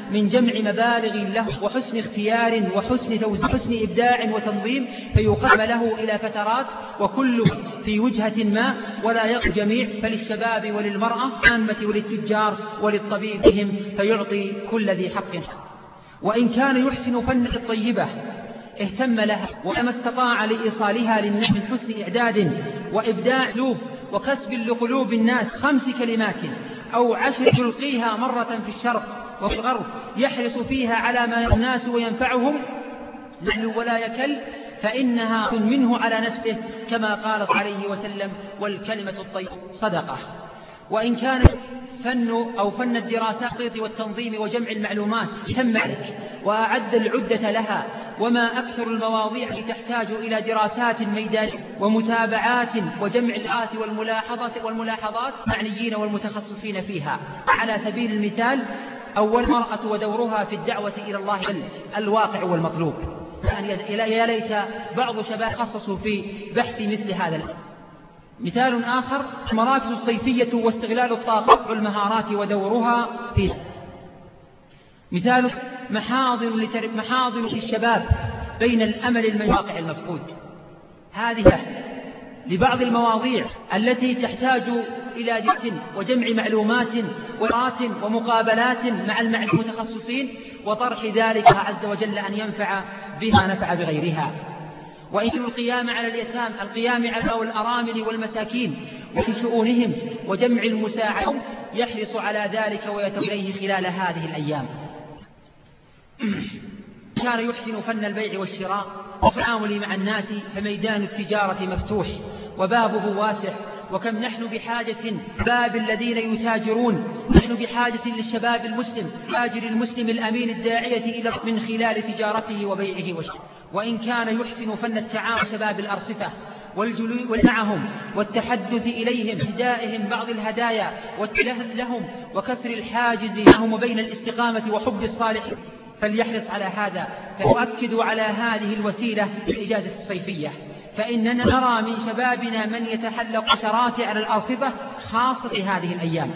من جمع مبالغ له وحسن اختيار وحسن توزيع وحسن إبداع وتنظيم، فيقدم له إلى فترات وكل في وجهة ما ولا يقف جميع، فللشباب وللمرأة عامة وللتجار وللطبيب بهم، فيعطي كل ذي حق. وإن كان يحسن فن الطيبة اهتم لها وما استطاع لإيصالها للناس من حسن إعداد وإبداع أسلوب وكسب لقلوب الناس 5 كلمات أو 10 يلقيها مرة في الشرق وفي الغرب يحرص فيها على ما الناس وينفعهم ولا يكل، فإنها منه على نفسه كما قال صلى الله عليه وسلم: والكلمة الطيبة صدقة. وإن كان فن الدراسات والتنظيم وجمع المعلومات تم ذلك وأعد العدة لها، وما أكثر المواضيع التي تحتاج إلى دراسات ميدانية ومتابعات وجمع الآيات والملاحظات معنيين والمتخصصين فيها. على سبيل المثال: أول المرأة ودورها في الدعوة إلى الله الواقع والمطلوب. يا ليت بعض شباب خصصوا في بحث مثل هذا. مثال آخر: المراكز الصيفية واستغلال الطاقة والمهارات ودورها فيه. مثال: محاضر للشباب بين الأمل والواقع المفقود. هذه لبعض المواضيع التي تحتاج إلى دراسة وجمع معلومات ومقابلات مع المتخصصين وطرح ذلك عز وجل أن ينفع بها نفع بغيرها. وإن القيام على اليتام، القيام على الأرامل والمساكين وفي شؤونهم وجمع المساعدة، يحرص على ذلك ويتوجه إليه خلال هذه الأيام. كان يحسن فن البيع والشراء والتعامل مع الناس، فميدان التجارة مفتوح وبابه واسع، وكم نحن بحاجة باب الذين يتاجرون، نحن بحاجة للشباب المسلم، تاجر المسلم الأمين الداعية إلى من خلال تجارته وبيعه وشراءه. وإن كان يحسن فن التعاون شباب الأرصفة والجلوس معهم والتحدث إليهم، إهدائهم بعض الهدايا والتلهث لهم وكسر الحاجز معهم وبين الاستقامة وحب الصالحين، فليحرص على هذا. فيؤكد على هذه الوسيلة في الإجازة الصيفية، فإننا نرى من شبابنا من يتحلق عشرات على الأرصفة خاصة في هذه الأيام.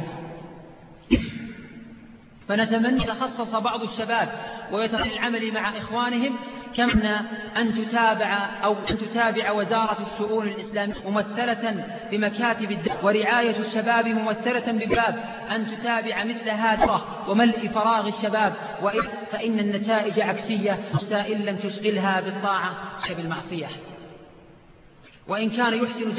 فنتمنى يتخصص بعض الشباب ويتقن العمل مع إخوانهم، كما أن تتابع وزارة الشؤون الإسلامية ممثلة بمكاتب الدعوة ورعاية الشباب ممثلة بباب أن تتابع مثل هذا وملء فراغ الشباب، فإن النتائج عكسية إن لم تشغلها بالطاعة بالمعصية. وإن كان يحسن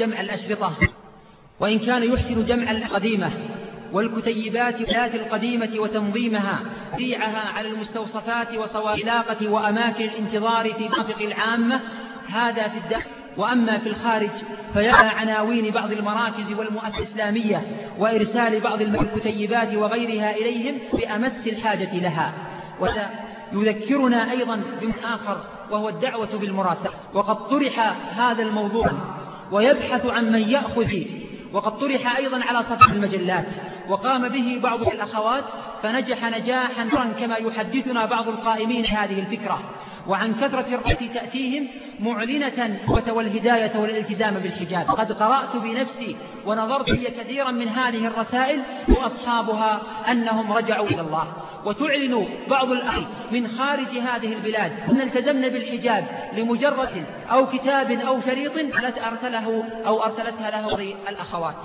جمع القديمة والكتيبات القديمة وتنظيمها، تذييعها على المستوصفات وصوالاقة وأماكن الانتظار في المرافق العامة، هذا في الداخل. وأما في الخارج فيقع عناوين بعض المراكز والمؤسسات الإسلامية وإرسال بعض الكتيبات وغيرها إليهم بأمس الحاجة لها. ويذكرنا أيضا بآخر وهو الدعوة بالمراسلة، وقد طرح هذا الموضوع ويبحث عن من يأخذ، وقد طرح أيضا على صفحة المجلات وقام به بعض الأخوات فنجح نجاحا كما يحدثنا بعض القائمين هذه الفكرة، وعن كثرة التي تأتيهم معلنة والهداية والالتزام بالحجاب. قد قرأت بنفسي ونظرت لي كثيرا من هذه الرسائل وأصحابها أنهم رجعوا إلى الله، وتعلن بعض الأخوات من خارج هذه البلاد أن التزمنا بالحجاب لمجرد أو كتاب أو شريط أرسله أو أرسلتها له الأخوات.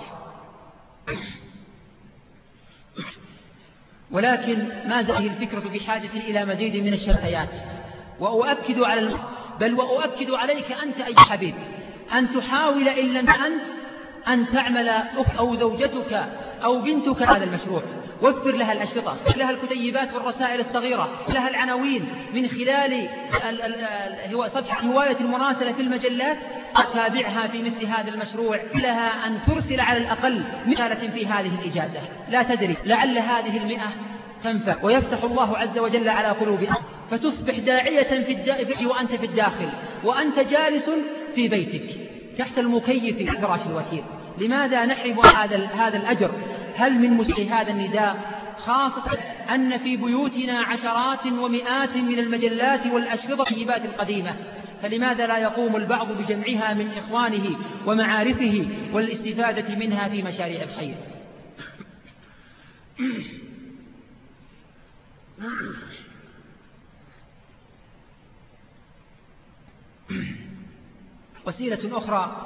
ولكن ما زالت الفكرة بحاجة إلى مزيد من الشرطيات. وأؤكد وأؤكد عليك أنت أي حبيب أن تحاول إن لم أن تعمل أخت أو زوجتك أو بنتك هذا المشروع. وفر لها الأشرطة، لها الكتيبات والرسائل الصغيرة، لها العناوين من خلال صفحة هواية المراسلة في المجلات، أتابعها في مثل هذا المشروع. لها أن ترسل على الأقل رسالة في هذه الإجازة، لا تدري لعل هذه 100 تنفع ويفتح الله عز وجل على قلوبها، فتصبح داعية في وأنت في الداخل وأنت جالس في بيتك تحت المكيف في فراش الوكيل. لماذا نحرم هذا الأجر؟ هل من مسلم هذا النداء، خاصة أن في بيوتنا عشرات ومئات من المجلات والأشرطة الطيبات القديمة، فلماذا لا يقوم البعض بجمعها من إخوانه ومعارفه والاستفادة منها في مشاريع الخير؟ وسيلة أخرى،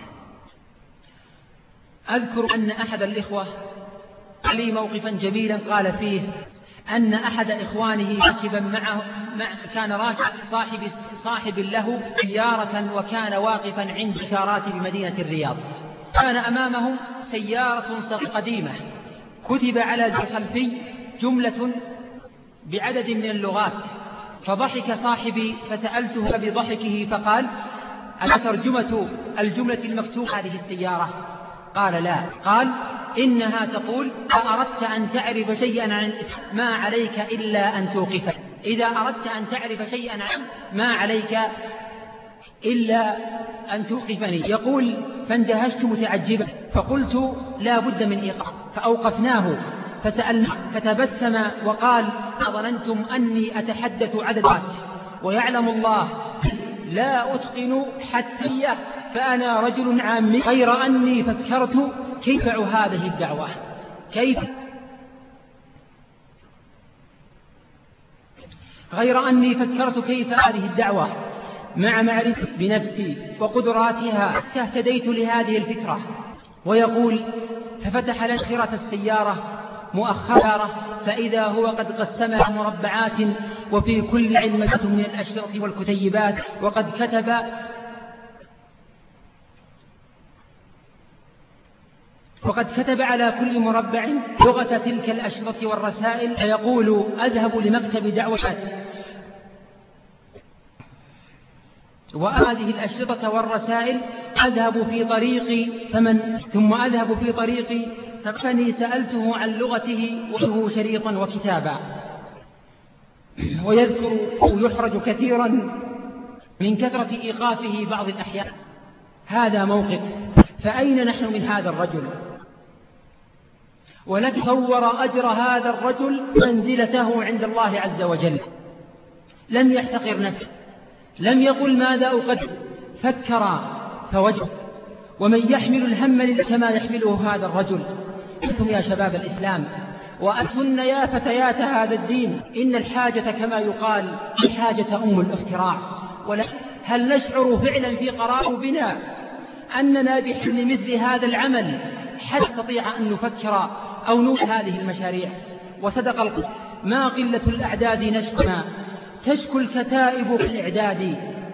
أذكر أن أحد الإخوة لي موقفا جميلا قال فيه أن أحد إخوانه راكبا معه كان راكب صاحب له سيارة، وكان واقفا عند إشارات بمدينة الرياض. كان أمامه سيارة قديمة كتب على الخلفي جملة بعدد من اللغات، فضحك صاحبي فسألته بضحكه فقال: أترجمة الجملة المكتوبة هذه السيارة؟ قال: لا. قال: إنها تقول: أردت أن تعرف شيئا عن ما عليك إلا أن توقفه، إذا أردت أن تعرف شيئا عن ما عليك إلا أن توقفني. يقول: فاندهشت متعجبا فقلت: لا بد من إيقاف، فأوقفناه فسألنا فتبسم وقال: ظننتم أني أتحدث عددات، ويعلم الله لا أتقن حتى فأنا رجل عامي، غير أني فكرت كيف هذه الدعوة، كيف هذه الدعوة مع معرفة بنفسي وقدراتها حتى اهتديت لهذه الفكرة. ويقول: ففتح لنا خيرة السيارة مؤخرة فإذا هو قد قسمها مربعات، وفي كل علمة من الأشرطة والكتيبات، وقد كتب على كل مربع لغة تلك الأشرطة والرسائل. فيقول: أذهب لمكتب دعوة وهذه الأشرطة والرسائل أذهب في طريقي فمن سألته عن لغته وله شريطا وكتابا. ويذكر أو يحرج كثيرا من كثرة إيقافه بعض الأحيان. هذا موقف، فأين نحن من هذا الرجل؟ ولك تصور أجر هذا الرجل منزلته عند الله عز وجل. لم يحتقر نفسه، لم يقل ماذا أقدم، فكر فوجه. ومن يحمل الهم كما يحمله هذا الرجل؟ أنتم يا شباب الإسلام وأنتن يا فتيات هذا الدين، إن الحاجة كما يقال الحاجة أم الاختراع. هل نشعر فعلا في قرارنا أننا بحل مثل هذا العمل حتى نستطيع أن نفكر أو نوجد هذه المشاريع؟ وصدق القول: ما قلة الأعداد نشكما تشكو الكتائب بالإعداد.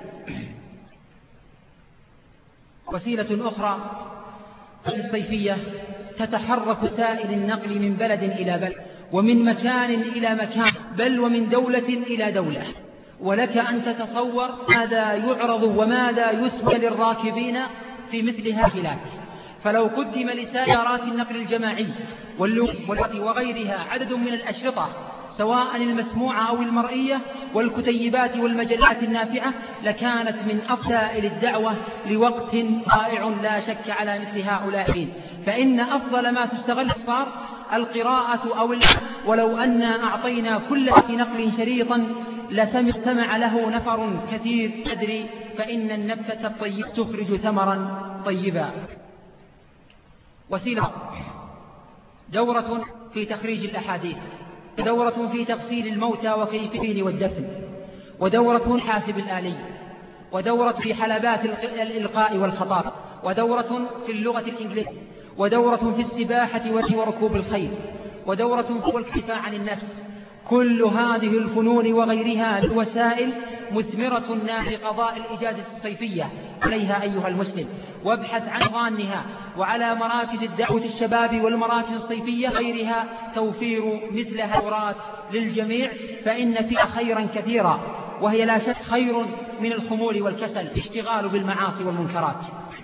وسيلة أخرى في الصيفية، تتحرك وسائل النقل من بلد إلى بلد، ومن مكان إلى مكان، بل ومن دولة إلى دولة. ولك أن تتصور ماذا يعرض وماذا يسمى للراكبين في مثل هذه. فلو قدم لسيارات النقل الجماعي واللغة وغيرها عدد من الأشرطة سواء المسموعة أو المرئية والكتيبات والمجلات النافعة، لكانت من أفضل الدعوة لوقت ضائع لا شك على مثل هؤلاء. فإن أفضل ما تستغل الأسفار القراءة ولو أن أعطينا كل نقل شريطا لسمع له نفر كثير أدري، فإن النبتة الطيب تخرج ثمرا طيبا. وسيلة: دورة في تخريج الأحاديث، ودورة في تغسيل الموتى وكيفية والدفن، ودورة حاسب الآلي، ودورة في حلبات الإلقاء والخطاب، ودورة في اللغة الإنجليزية، ودورة في السباحة وركوب الخيل، ودورة في الكفاح عن النفس. كل هذه الفنون وغيرها الوسائل مثمرة في قضاء الإجازة الصيفية. عليها أيها المسلم وابحث عن ظانها، وعلى مراكز الدعوة الشباب والمراكز الصيفية غيرها توفير مثل هالدورات للجميع، فإن فيها خيرا كثيرا، وهي لا شك خير من الخمول والكسل، اشتغال بالمعاصي والمنكرات.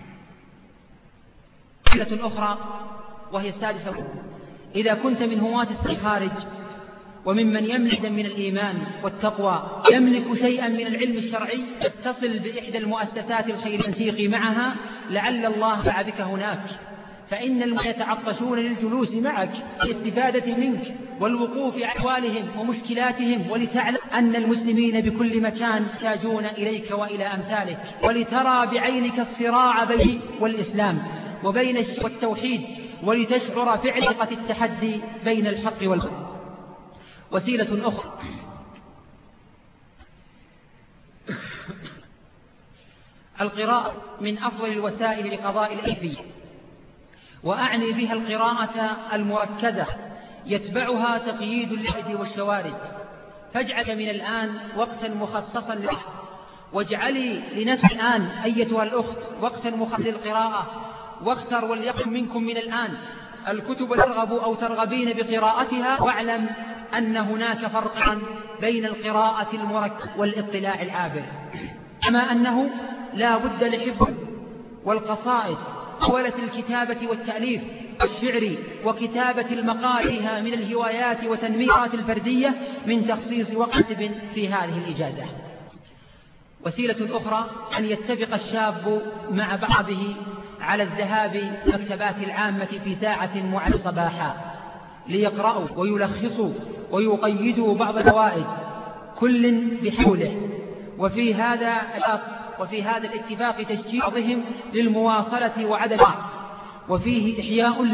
مسألة أخرى وهي السادسة: إذا كنت من هواة الخارج وممن يملك من الإيمان والتقوى يملك شيئا من العلم الشرعي، اتصل بإحدى المؤسسات الخيرية التنسيق معها، لعل الله دعا بك هناك، فإن يتعطشون للجلوس معك للاستفادة منك والوقوف على أحوالهم ومشكلاتهم، ولتعلم أن المسلمين بكل مكان يحتاجون إليك وإلى أمثالك، ولترى بعينك الصراع بين والإسلام وبين الشرك والتوحيد، ولتشعر فعلقة التحدي بين الحق والباطل. وسيلة أخرى: القراءة من أفضل الوسائل لقضاء الألفية، وأعني بها القراءة المركزة يتبعها تقييد اللغة والشوارد، فاجعل من الآن وقتا مخصصا للقراءة، واجعلي لنفسك الآن أيتها الأخت وقتا مخصصا للقراءة، واختر وليكن منكم من الآن الكتب ترغب أو ترغبين بقراءتها، واعلم أن هناك فرقا بين القراءة المركزة والاطلاع العابر، كما أنه لا بد لحفظ والقصائد ولة الكتابة والتأليف والشعر وكتابة المقالها من الهوايات وتنميات الفردية من تخصيص وقت في هذه الإجازة. وسيلة أخرى أن يتفق الشاب مع بعضه على الذهاب مكتبات العامة في ساعة معينة صباحا ليقرأوا ويلخصوا ويقيدوا بعض الفوائد كل بحوله، وفي هذا الاتفاق تشجيع بعضهم للمواصلة وعدم وفيه إحياء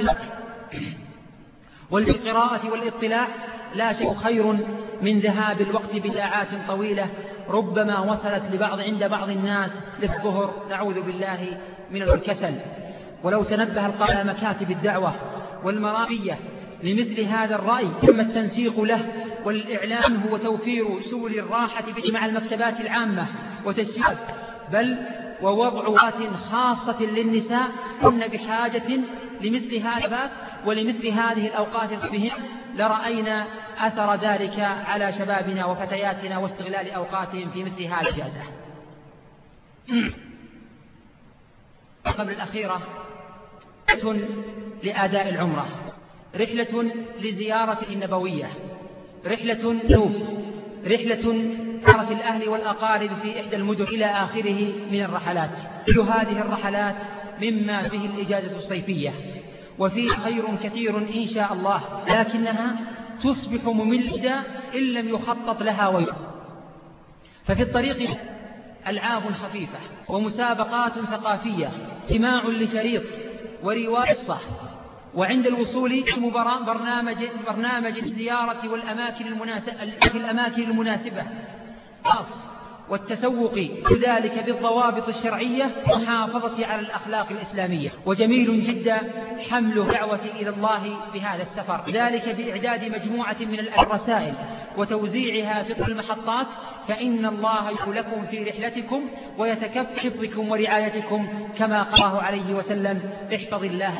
والقراءة والاطلاع لا شيء خير من ذهاب الوقت بساعات طويلة ربما وصلت عند بعض الناس للظهر، نعوذ بالله من الكسل. ولو تنبه القائل مكاتب الدعوة والمرافية لمثل هذا الرأي تم التنسيق له والإعلان عنه وتوفير سبل الراحة مع المكتبات العامة وتشجيع بل ووضع وقت خاصة للنساء، كن بحاجة لمثل هذا ولمثل هذه الأوقات بهم لرأينا أثر ذلك على شبابنا وفتياتنا واستغلال أوقاتهم في مثل هذه الإجازة. قبل الأخيرة رحلة لأداء العمرة، رحلة لزيارة النبوية، رحلة زيارة الأهل والأقارب في إحدى المدن إلى آخره من الرحلات. كل هذه الرحلات مما به الإجازة الصيفية وفيه خير كثير إن شاء الله، لكنها تصبح مملة إن لم يخطط لها ففي الطريق ألعاب خفيفة ومسابقات ثقافية، استماع لشريط ورواية قصة، وعند الوصول برنامج الزيارة والأماكن المناسبة والتسوق ذلك بالضوابط الشرعية والمحافظة على الأخلاق الإسلامية. وجميل جدا حمل دعوة إلى الله بهذا السفر، ذلك بإعداد مجموعة من الرسائل وتوزيعها في كل المحطات، فإن الله يقول لكم في رحلتكم ويتكفل حفظكم ورعايتكم كما قال الله عليه وسلم احفظ الله.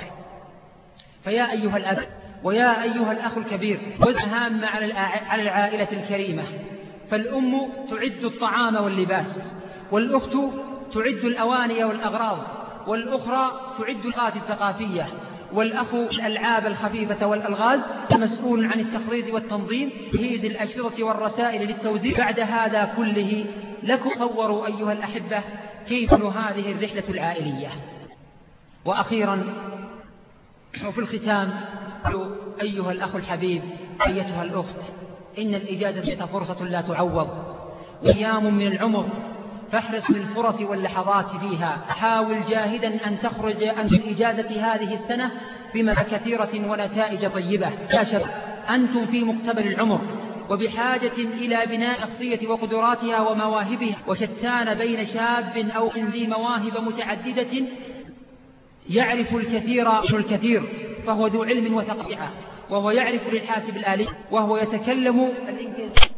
فيا أيها الأب ويا أيها الأخ الكبير، جزء هام على العائلة الكريمة، فالأم تعد الطعام واللباس، والأخت تعد الأواني والأغراض، والأخرى تعد الأوقات الثقافية، والأخ الألعاب الخفيفة والألغاز، مسؤول عن التخطيط والتنظيم، تجهيز الأشرطة والرسائل للتوزيع. بعد هذا كله لكم تصوروا أيها الأحبة كيف هذه الرحلة العائلية. وأخيرا وفي الختام أيها الأخ الحبيب أيتها الأخت، إن الإجازة فرصة لا تعوض وأيام من العمر، فاحرص بالفرص واللحظات فيها، حاول جاهدا أن تخرج عن الإجازة هذه السنة بمزايا كثيرة ونتائج طيبة. يا شباب أنتم في مقتبل العمر وبحاجة إلى بناء شخصية وقدراتها ومواهبها، وشتان بين شاب أو ذي مواهب متعددة يعرف الكثير فهو ذو علم وثقافة، وهو يعرف للحاسب الآلي وهو يتكلم الإنجليزية.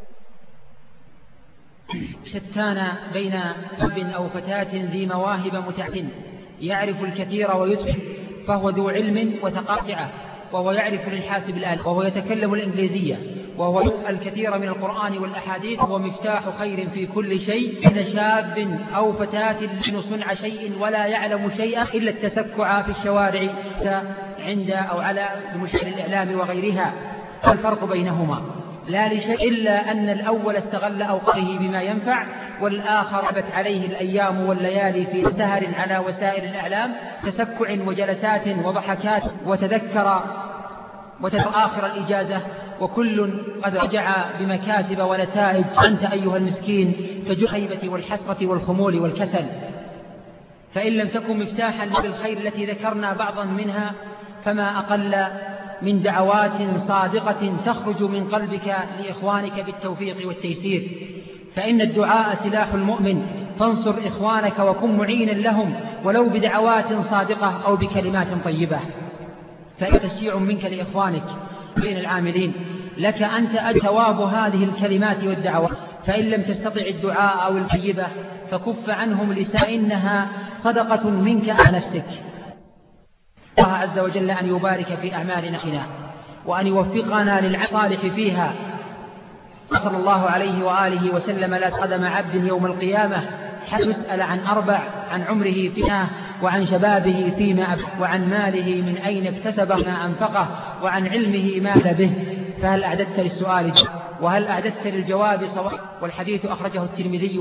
شتان بين شاب أو فتاة ذي مواهب متعددة يعرف الكثير ويتقن فهو ذو علم وثقافة، وهو يعرف للحاسب الآلي وهو يتكلم الإنجليزية، وهو الكثير من القرآن والأحاديث، وهو مفتاح خير في كل شيء. إن شاب أو فتاة يحسن صنع شيء ولا يعلم شيئا إلا التسكع في الشوارع عند أو على مشاهد الإعلام وغيرها. الفرق بينهما لا لشيء إلا أن الأول استغل أوقاته بما ينفع، والآخر أبت عليه الأيام والليالي في سهر على وسائل الإعلام، تسكع وجلسات وضحكات، وتذكر آخر الإجازة وكل قد رجع بمكاسب ونتائج. أنت أيها المسكين تجد الخيبة والحسرة والخمول والكسل، فإن لم تكن مفتاحا بالخير التي ذكرنا بعضا منها فما أقل من دعوات صادقة تخرج من قلبك لإخوانك بالتوفيق والتيسير، فإن الدعاء سلاح المؤمن فانصر إخوانك وكن معينا لهم ولو بدعوات صادقة أو بكلمات طيبة. فتشجيع منك لإخوانك بين العاملين لك أنت ثواب هذه الكلمات والدعوات، فإن لم تستطع الدعاء أو الطيبة فكف عنهم لسائنها صدقة منك على نفسك. الله عز وجل أن يبارك في أعمالنا وأن يوفقنا للصالح فيها. صلى الله عليه وآله وسلم: لا قدم عبد يوم القيامة حتى يسأل عن 4: عن عمره فيما، وعن شبابه فيما أبلغ، وعن ماله من أين اكتسبه ما أنفقه، وعن علمه ماذا به. فهل أعددت للسؤال وهل أعددت للجواب صواب؟ والحديث أخرجه الترمذي